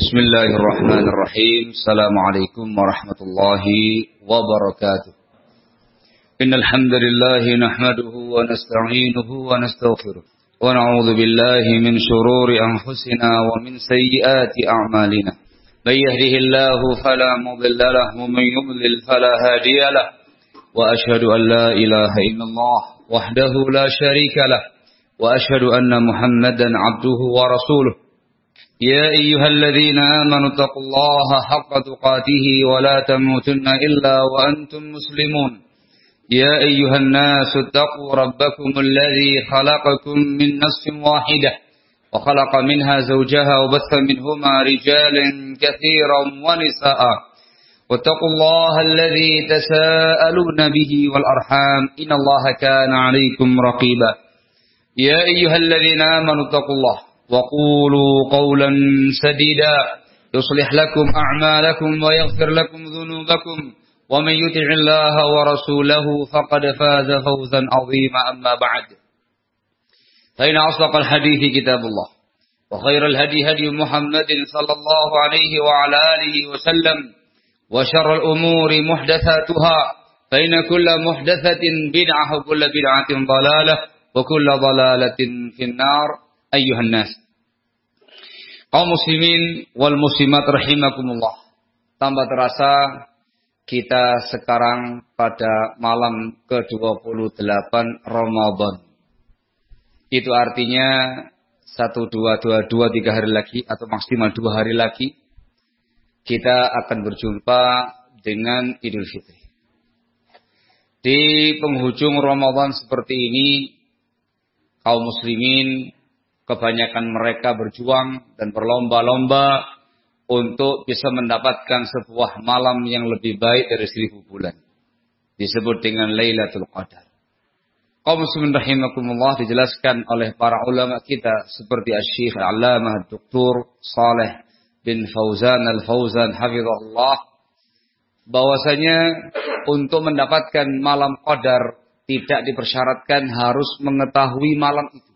بسم الله الرحمن الرحيم. السلام عليكم ورحمة الله وبركاته. إن الحمد لله نحمده ونستعينه ونستغفره ونعوذ بالله من شرور أنفسنا ومن سيئات أعمالنا. من يهده الله فلا مضل له ومن يضلل فلا هادي له. وأشهد أن لا إله إلا الله وحده لا شريك له وأشهد أن محمدا عبده ورسوله. يا أيها الذين آمنوا اتقوا الله حق تقاته ولا تموتن إلا وأنتم مسلمون. يا أيها الناس اتقوا ربكم الذي خلقكم من نفس واحدة وخلق منها زوجها وبث منهما رجالا كثيرا ونساء. واتقوا الله الذي تساءلون به والأرحام إن الله كان عليكم رقيبا. يا أيها الذين آمنوا اتقوا الله وقولوا قولا سديدا يصلح لكم أعمالكم ويغفر لكم ذنوبكم ومن يطع الله ورسوله فقد فاز فوزا عظيما. أما بعد فإن أصدق الحديث كتاب الله وخير الهدي هدي محمد صلى الله عليه وعلى آله وسلم وشر الأمور محدثاتها فإن كل محدثة بدعة وكل بدعة ضلالة وكل ضلالة في النار. Ayyuhan nas, kaum muslimin wal muslimat rahimakumullah. Tambah terasa kita sekarang pada malam ke-28 Ramadan. Itu artinya 1, 2, 3 hari lagi atau maksimal 2 hari lagi kita akan berjumpa dengan Idul Fitri. Di penghujung Ramadan seperti ini, kaum muslimin kebanyakan mereka berjuang dan berlomba-lomba untuk bisa mendapatkan sebuah malam yang lebih baik dari 1000 bulan. Disebut dengan Lailatul Qadar. Kaum muslimin rahimakumullah, dijelaskan oleh para ulama kita seperti Asy-Syaikh Al-Allamah Dr. Shalih bin Fauzan Al-Fauzan hafizahullah, bahwasanya untuk mendapatkan malam Qadar tidak dipersyaratkan harus mengetahui malam itu.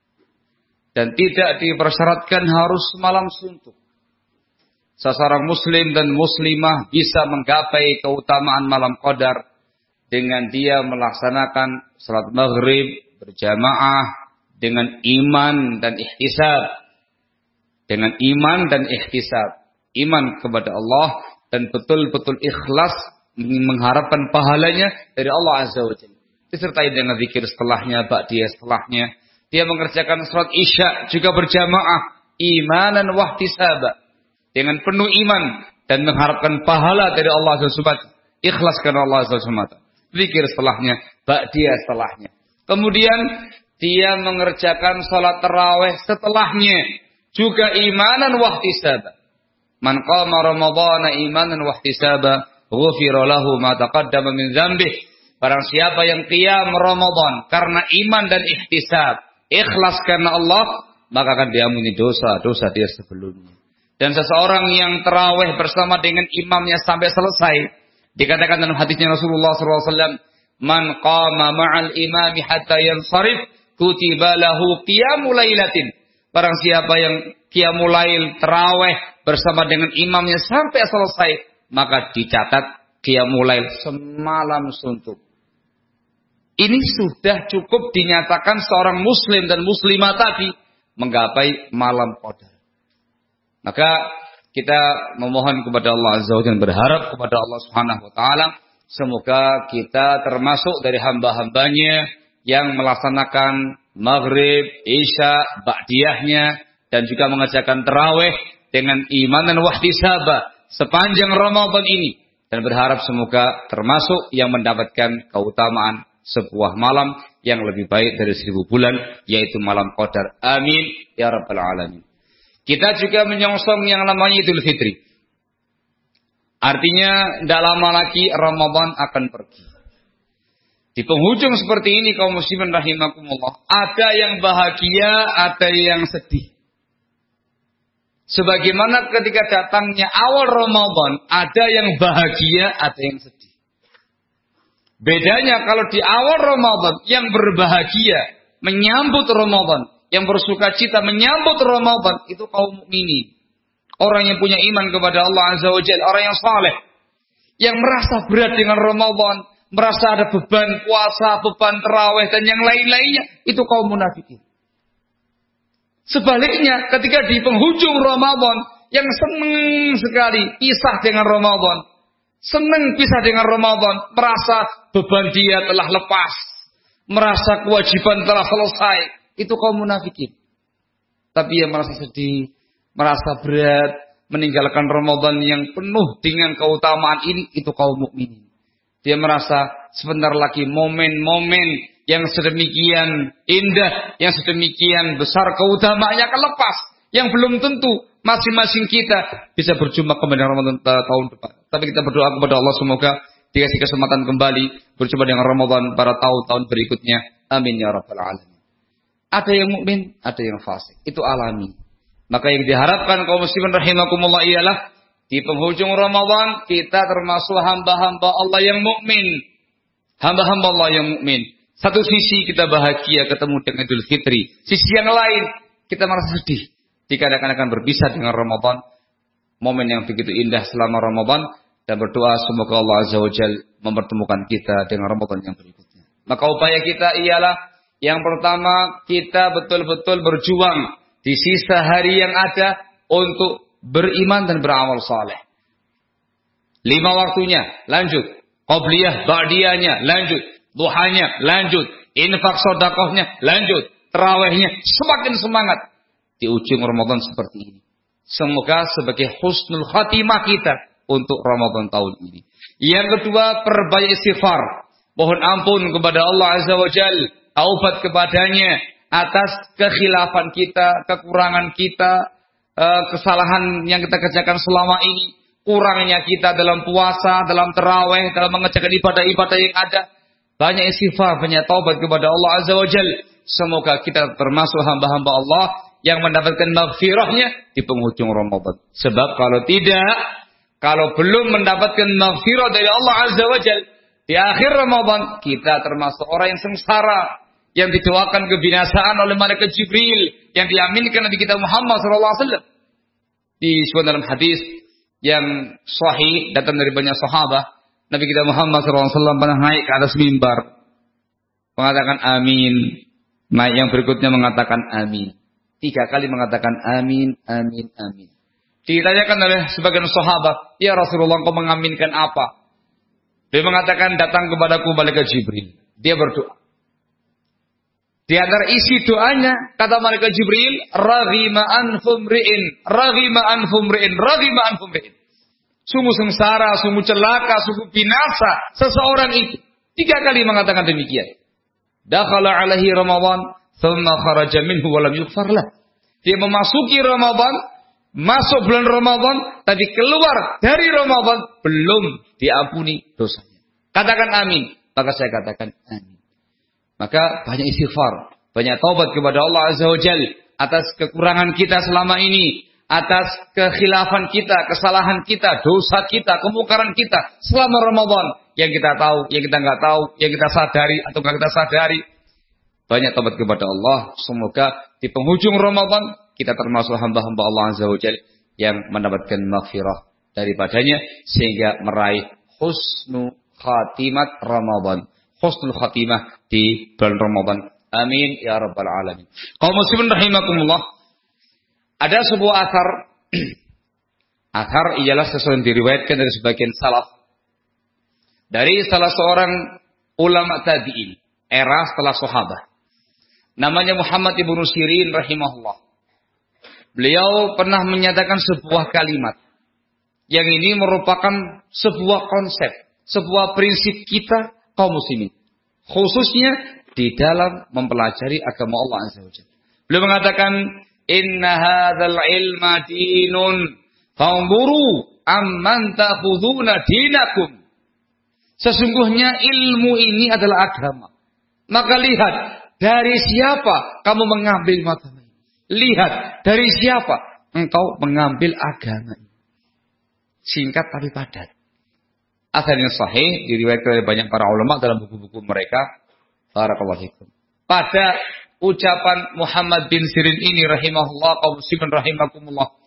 Dan tidak dipersyaratkan harus malam suntuk. Seseorang muslim dan muslimah bisa menggapai keutamaan malam Qadar dengan dia melaksanakan salat maghrib berjamaah dengan iman dan ihtisab. Dengan iman dan ihtisab. Iman kepada Allah dan betul-betul ikhlas mengharapkan pahalanya dari Allah Azza wa Jalla. Disertai dengan zikir setelahnya, ba'diyah setelahnya. Dia mengerjakan salat isya juga berjamaah, imanan wahtisaba, dengan penuh iman dan mengharapkan pahala dari Allah Subhanahu wa taala. Ikhlas karena Allah Subhanahu wa taala. Zikir setelahnya, ba'diyah setelahnya. Kemudian dia mengerjakan salat tarawih setelahnya, juga imanan wahtisaba. Man qama ramadhana imanan wahtisaba, ghufira lahu ma taqaddama min dzambihi. Barang siapa yang qiyam Ramadan karena iman dan ihtisab, ikhlas karena Allah, maka akan diampuni dosa-dosa dia sebelumnya. Dan seseorang yang tarawih bersama dengan imamnya sampai selesai, dikatakan dalam hadisnya Rasulullah SAW, man qama ma'al imami hatta yansarif, kutiba lahu qiyamul lailatin. Barang siapa yang qiyamul lail tarawih bersama dengan imamnya sampai selesai, maka dicatat qiyamul lail semalam suntuk. Ini sudah cukup dinyatakan seorang muslim dan muslimah tadi menggapai malam Qadar. Maka kita memohon kepada Allah Azza wa Jalla, berharap kepada Allah Subhanahu wa taala, semoga kita termasuk dari hamba-hambanya yang melaksanakan maghrib, isya, ba'diyahnya dan juga mengerjakan tarawih dengan iman dan wahtisaba sepanjang Ramadan ini, dan berharap semoga termasuk yang mendapatkan keutamaan sebuah malam yang lebih baik dari 1000 bulan, yaitu malam Qadar. Amin ya rabbal alamin. Kita juga menyongsong yang namanya Idul Fitri. Artinya tidak lama lagi Ramadan akan pergi. Di penghujung seperti ini kaum muslimin rahimakumullah, ada yang bahagia, ada yang sedih. Sebagaimana ketika datangnya awal Ramadan, ada yang bahagia, ada yang sedih. Bedanya kalau di awal Ramadan yang berbahagia menyambut Ramadan, yang bersuka cita menyambut Ramadan itu kaum mukminin. orang yang punya iman kepada Allah Azza wa Jalla, orang yang saleh, yang merasa berat dengan Ramadan, merasa ada beban puasa, beban tarawih dan yang lain-lainnya, itu kaum munafikin. Sebaliknya, ketika di penghujung Ramadan, yang senang sekali pisah dengan Ramadan, senang pisah dengan Ramadan, merasa beban dia telah lepas, merasa kewajiban telah selesai, itu kaum munafikin. Tapi yang merasa sedih, merasa berat, meninggalkan Ramadan yang penuh dengan keutamaan ini, itu kaum mukminin. Dia merasa sebentar lagi momen-momen yang sedemikian indah, yang sedemikian besar keutamaannya akan lepas. Yang belum tentu masing-masing kita bisa berjumpa kembali Ramadan tahun depan. Tapi kita berdoa kepada Allah semoga dikasih kesempatan kembali berjumpa dengan Ramadan pada tahun-tahun berikutnya. Amin ya rabbal alamin. Ada yang mukmin, ada yang fasik. Itu alami. Maka yang diharapkan kaum muslimin rahimakumullah ialah di penghujung Ramadan kita termasuk hamba-hamba Allah yang mukmin. Hamba-hamba Allah yang mukmin. Satu sisi kita bahagia ketemu dengan Idul Fitri. Sisi yang lain kita merasa sedih. Dikarenakan akan berpisah dengan Ramadan. Momen yang begitu indah selama Ramadan. Dan berdoa semoga Allah Azza wa Jalla mempertemukan kita dengan Ramadan yang berikutnya. Maka upaya kita ialah yang pertama kita betul-betul berjuang di sisa hari yang ada untuk beriman dan beramal saleh. 5 waktunya lanjut. Qobliyah, ba'diyahnya lanjut. Duhanya lanjut, infak sedekahnya lanjut, tarawihnya semakin semangat di ujung Ramadan seperti ini. Semoga sebagai husnul khatimah kita untuk Ramadan tahun ini. Yang kedua, perbanyak istighfar. Mohon ampun kepada Allah Azza wa Jalla, taubat kepadanya atas kekhilafan kita, kekurangan kita, kesalahan yang kita kerjakan selama ini, kurangnya kita dalam puasa, dalam tarawih, dalam mengerjakan ibadah-ibadah yang ada. Banyak istighfar, banyak taubat kepada Allah Azza wa Jalla. Semoga kita termasuk hamba-hamba Allah yang mendapatkan maghfirahnya di penghujung Ramadan. Sebab kalau tidak, kalau belum mendapatkan maghfirah dari Allah Azza wa Jalla di akhir Ramadan, kita termasuk orang yang sengsara, yang didoakan kebinasaan oleh malaikat Jibril, yang diaminkan Nabi kita Muhammad SAW. Disebut dalam hadis yang sahih datang dari banyak sahabat, Nabi kita Muhammad SAW pernah naik ke atas mimbar, mengatakan amin. Naik yang berikutnya mengatakan amin. 3 kali mengatakan amin, amin, amin. Ditanyakan oleh sebagian sahabat, ya Rasulullah, kau mengaminkan apa? Dia mengatakan, datang kepadaku malaikat Jibril. Dia berdoa. Di antara isi doanya, kata malaikat Jibril, raghima anfum ri'in, raghima anfum ri'in, raghima anfum ri'in. Sungguh sengsara, sungguh celaka, sungguh binasa seseorang itu. 3 kali mengatakan demikian. Dakhala alaihi Ramadan, thumma kharaja minhu wa lam yughfar lah. Dia memasuki Ramadan, masuk bulan Ramadan, tapi keluar dari Ramadan belum diampuni dosanya. Katakan amin. Maka saya katakan amin. Maka banyak istighfar, banyak taubat kepada Allah Azza wa Jalla atas kekurangan kita selama ini, atas kekhilafan kita, kesalahan kita, dosa kita, kemungkaran kita selama Ramadan yang kita tahu, yang kita nggak tahu, yang kita sadari atau nggak kita sadari. Banyak taubat kepada Allah. Semoga di penghujung Ramadan kita termasuk hamba-hamba Allah Azza wa Jalla yang mendapatkan maghfirah daripadanya sehingga meraih husnul khatimah Ramadan. Husnul khatimah di bulan Ramadan. Amin ya rabbal alamin. Kaum muslimin rahimakumullah. Ada sebuah athar. Athar ialah sesuatu yang diriwayatkan dari sebagian salaf. Dari salah seorang ulama tabi'in. Era setelah sahabat. Namanya Muhammad ibnu Sirin rahimahullah. Beliau pernah menyatakan sebuah kalimat. Yang ini merupakan sebuah konsep. Sebuah prinsip kita kaum muslimin. Khususnya di dalam mempelajari agama Allah Azza wa Jalla. Beliau mengatakan, inna hadzal ilma dinun fanzuru amman ta'khuduna dinakum. Sesungguhnya ilmu ini adalah agama. Maka lihat dari siapa kamu mengambil agama ini. Lihat dari siapa engkau mengambil agama ini. Singkat tapi padat. Athar yang sahih diriwayatkan oleh banyak para ulama dalam buku-buku mereka. Barakallahu fikum. Pada ucapan Muhammad bin Sirin ini rahimahullah, kaum muslimin rahimakumullah,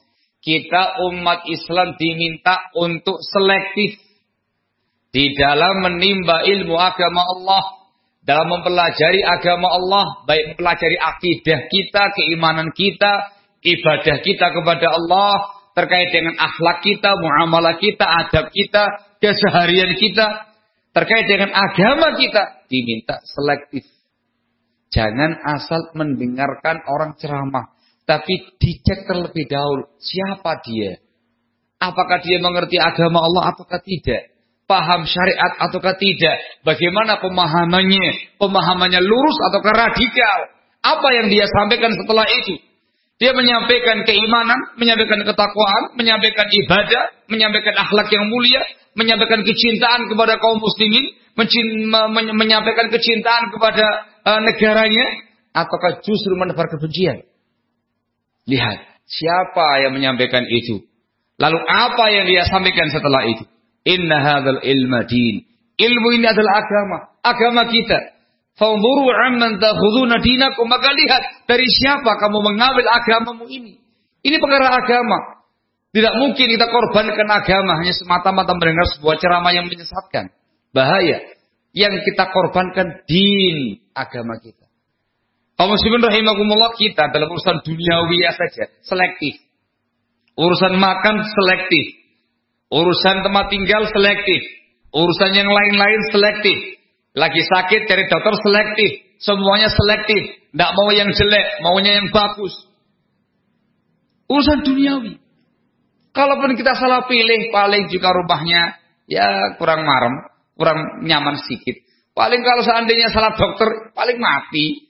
kita umat Islam diminta untuk selektif di dalam menimba ilmu agama Allah, dalam mempelajari agama Allah, baik mempelajari akidah kita, keimanan kita, ibadah kita kepada Allah, terkait dengan akhlak kita, muamalah kita, adab kita, keseharian kita, terkait dengan agama kita, diminta selektif. Jangan asal mendengarkan orang ceramah, tapi dicek terlebih dahulu siapa dia. Apakah dia mengerti agama Allah ataukah tidak? Paham syariat ataukah tidak? Bagaimana pemahamannya? Pemahamannya lurus ataukah radikal? Apa yang dia sampaikan setelah itu? Dia menyampaikan keimanan, menyampaikan ketakwaan, menyampaikan ibadah, menyampaikan akhlak yang mulia, menyampaikan kecintaan kepada kaum muslimin, menyampaikan kecintaan kepada negaranya, ataukah justru menebar kebencian? Lihat, siapa yang menyampaikan itu? Lalu apa yang dia sampaikan setelah itu? Inna hadzal ilma din. Ilmu ini adalah agama, agama kita. Fanzuru amman takhuduna dinakum, maka lihat dari siapa kamu mengambil agamamu ini. Ini perkara agama. Tidak mungkin kita korbankan agama hanya semata-mata mendengar sebuah ceramah yang menyesatkan. Bahaya. Yang kita korbankan din agama kita. Kaum muslimin rahimakumullah, kita dalam urusan duniawi saja selektif. Urusan makan selektif. Urusan tempat tinggal selektif. Urusan yang lain-lain selektif. Lagi sakit cari dokter selektif. Semuanya selektif. Tidak mau yang jelek, maunya yang bagus. Urusan duniawi. Kalaupun kita salah pilih, paling juga rumahnya ya kurang marem, kurang nyaman sedikit. Paling kalau seandainya salah dokter, paling mati.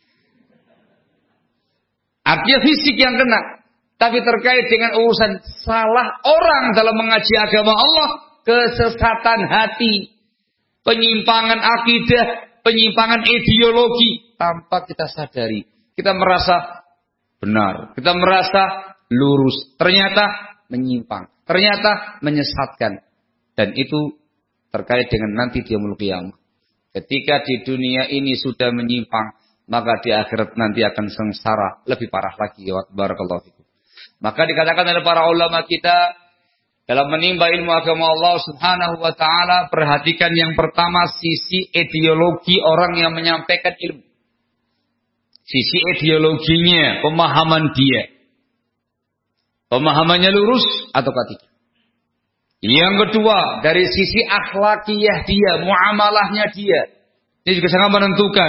Artinya fisik yang kena. Tapi terkait dengan urusan salah orang dalam mengaji agama Allah, kesesatan hati, penyimpangan akidah, penyimpangan ideologi, tanpa kita sadari. Kita merasa benar, kita merasa lurus, ternyata menyimpang, ternyata menyesatkan. Dan itu terkait dengan nanti di yaumul qiyamah. Ketika di dunia ini sudah menyimpang, maka di akhirat nanti akan sengsara, lebih parah lagi. Barakallahu fikum. Maka dikatakan oleh para ulama kita dalam menimba ilmu agama Allah Subhanahu wa taala, perhatikan yang pertama sisi ideologi orang yang menyampaikan ilmu. Sisi ideologinya, pemahaman dia. Pemahamannya lurus ataukah tidak? Yang kedua, dari sisi akhlakiyah dia, muamalahnya dia. Ini juga sangat menentukan.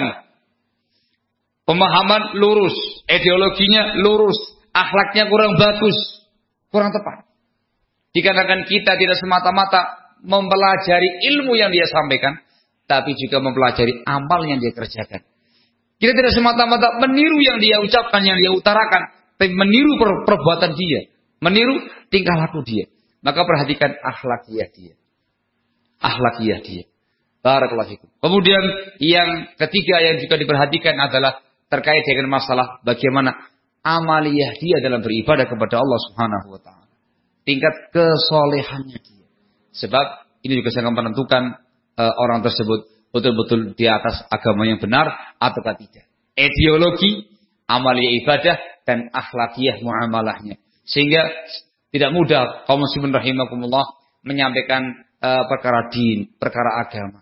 Pemahaman lurus, ideologinya lurus, akhlaknya kurang bagus, kurang tepat. Dikarenakan kita tidak semata-mata mempelajari ilmu yang dia sampaikan, tapi juga mempelajari amal yang dia kerjakan. Kita tidak semata-mata meniru yang dia ucapkan, yang dia utarakan, tapi meniru perbuatan dia, meniru tingkah laku dia. Maka perhatikan akhlakiyah dia. Akhlakiyah dia. Barakallahu fikum. Kemudian yang ketiga yang juga diperhatikan adalah terkait dengan masalah bagaimana amaliyah dia dalam beribadah kepada Allah Subhanahu wa taala. Tingkat kesolehannya dia. Sebab ini juga sangat menentukan orang tersebut betul-betul di atas agama yang benar ataukah tidak. Ideologi, amaliyah ibadah dan akhlakiyah muamalahnya. Sehingga tidak mudah kaum muslimin rahimakumullah menyampaikan perkara din, perkara agama.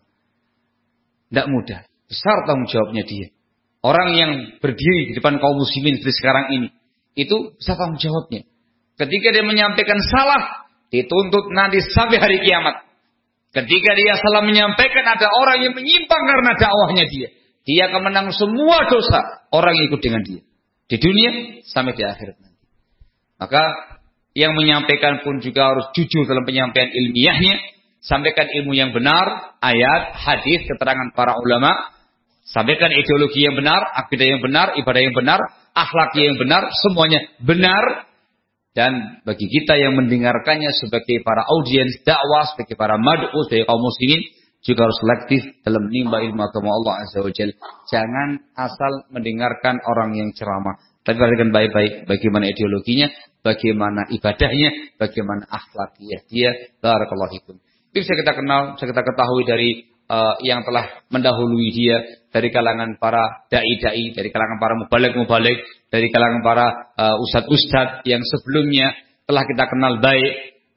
Tidak mudah. Besar tanggung jawabnya dia. Orang yang berdiri di depan kaum muslimin seperti sekarang ini, itu besar tanggung jawabnya. Ketika dia menyampaikan salah, dituntut nanti sampai hari kiamat. Ketika dia salah menyampaikan, ada orang yang menyimpang karena dakwahnya dia. Dia akan menang semua dosa orang yang ikut dengan dia. Di dunia sampai di akhirat nanti. Maka yang menyampaikan pun juga harus jujur dalam penyampaian ilmiahnya. Sampaikan ilmu yang benar, ayat, hadis, keterangan para ulama. Sampaikan ideologi yang benar, akidah yang benar, ibadah yang benar, akhlak yang benar, semuanya benar. Dan bagi kita yang mendengarkannya sebagai para audiens dakwah, sebagai para mad'u, sebagai kaum muslimin, juga harus selektif dalam menimba ilmu agama Allah Azza wa Jalla. Jangan asal mendengarkan orang yang ceramah. Tapi perhatikan baik-baik bagaimana ideologinya, bagaimana ibadahnya, bagaimana akhlakiyah dia. Barakallahu fikum. Itu bisa kita kenal, bisa kita ketahui dari yang telah mendahului dia, dari kalangan para dai-dai, dari kalangan para mubaligh-mubaligh, dari kalangan para ustadz-ustadz yang sebelumnya, Telah kita kenal baik.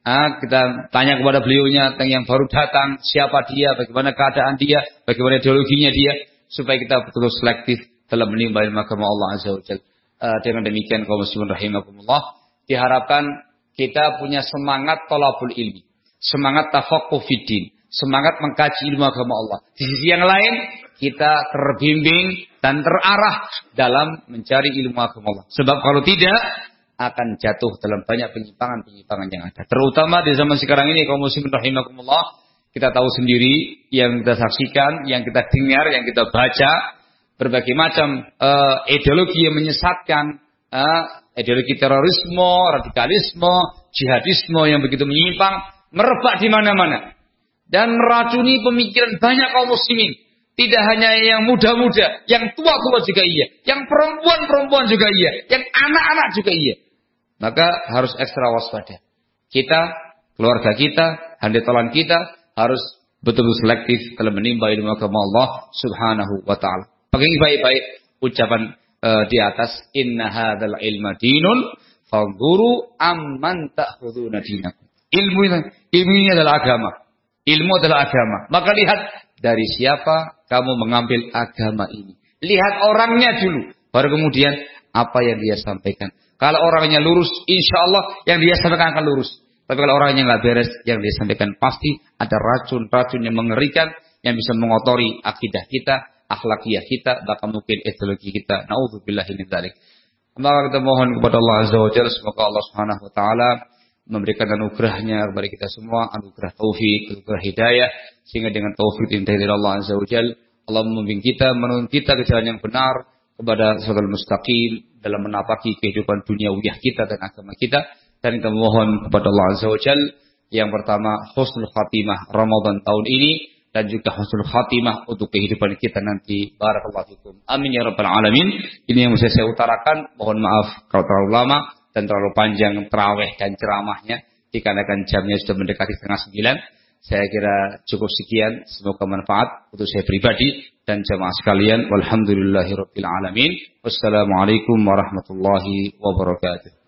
Kita tanya kepada beliaunya tentang yang baru datang, siapa dia, bagaimana keadaan dia, bagaimana ideologinya dia, supaya kita betul-betul selektif dalam menimba ilmu agama Allah Azza wa Jalla. Dengan demikian kaum muslimin rahimakumullah, diharapkan kita punya semangat thalabul ilmi, semangat tafaqquh fiddin, semangat mengkaji ilmu agama Allah. Di sisi yang lain, kita terbimbing dan terarah dalam mencari ilmu agama Allah. Sebab kalau tidak, akan jatuh dalam banyak penyimpangan-penyimpangan yang ada. Terutama di zaman sekarang ini, kaum muslimin rahimakumullah, kita tahu sendiri, yang kita saksikan, yang kita dengar, yang kita baca, berbagai macam ideologi yang menyesatkan, ideologi terorisme, radikalisme, jihadisme yang begitu menyimpang, merebak di mana-mana. Dan meracuni pemikiran banyak kaum muslimin. Tidak hanya yang muda-muda, yang tua-tua juga iya. Yang perempuan-perempuan juga iya. Yang anak-anak juga iya. Maka harus ekstra waspada. Kita, keluarga kita, handetolan kita, harus betul-betul selektif dalam menimba ilmu agama Allah Subhanahu wa ta'ala. Pakai baik-baik ucapan di atas. Inna hadzal ilma dinun, fanzuru amman ta'khuduna dinakum. Ilmu ini adalah agama. Ilmu adalah agama. Maka lihat dari siapa kamu mengambil agama ini. Lihat orangnya dulu. Baru kemudian apa yang dia sampaikan. Kalau orangnya lurus, insya Allah yang dia sampaikan akan lurus. Tapi kalau orangnya nggak beres, yang dia sampaikan pasti ada racun-racun yang mengerikan. Yang bisa mengotori akidah kita, akhlakiyah kita, bahkan mungkin ideologi kita. Na'udzubillahi min dzalik. Maka kita mohon kepada Allah Azza wa Jalla, semoga Allah Subhanahu wa taala memberikan anugerahnya kepada kita semua, anugerah taufik, anugerah hidayah, sehingga dengan taufik dari Allah Azza wa Jalla, Allah membimbing kita, menuntun kita ke jalan yang benar, kepada shiratal mustaqim dalam menapaki kehidupan duniawiyah kita dan agama kita. Dan kita mohon kepada Allah Azza wa Jalla, yang pertama husnul khatimah Ramadan tahun ini, dan juga husnul khatimah untuk kehidupan kita nanti. Barakallahu fikum. Amin ya rabbal alamin. Ini yang bisa saya utarakan. Mohon maaf kalau terlalu lama dan terlalu panjang tarawih dan ceramahnya, dikarenakan jamnya sudah mendekati 8:30. Saya kira cukup sekian. Semoga manfaat untuk saya pribadi dan jamaah sekalian. Walhamdulillahirabbil alamin. Wassalamualaikum warahmatullahi wabarakatuh.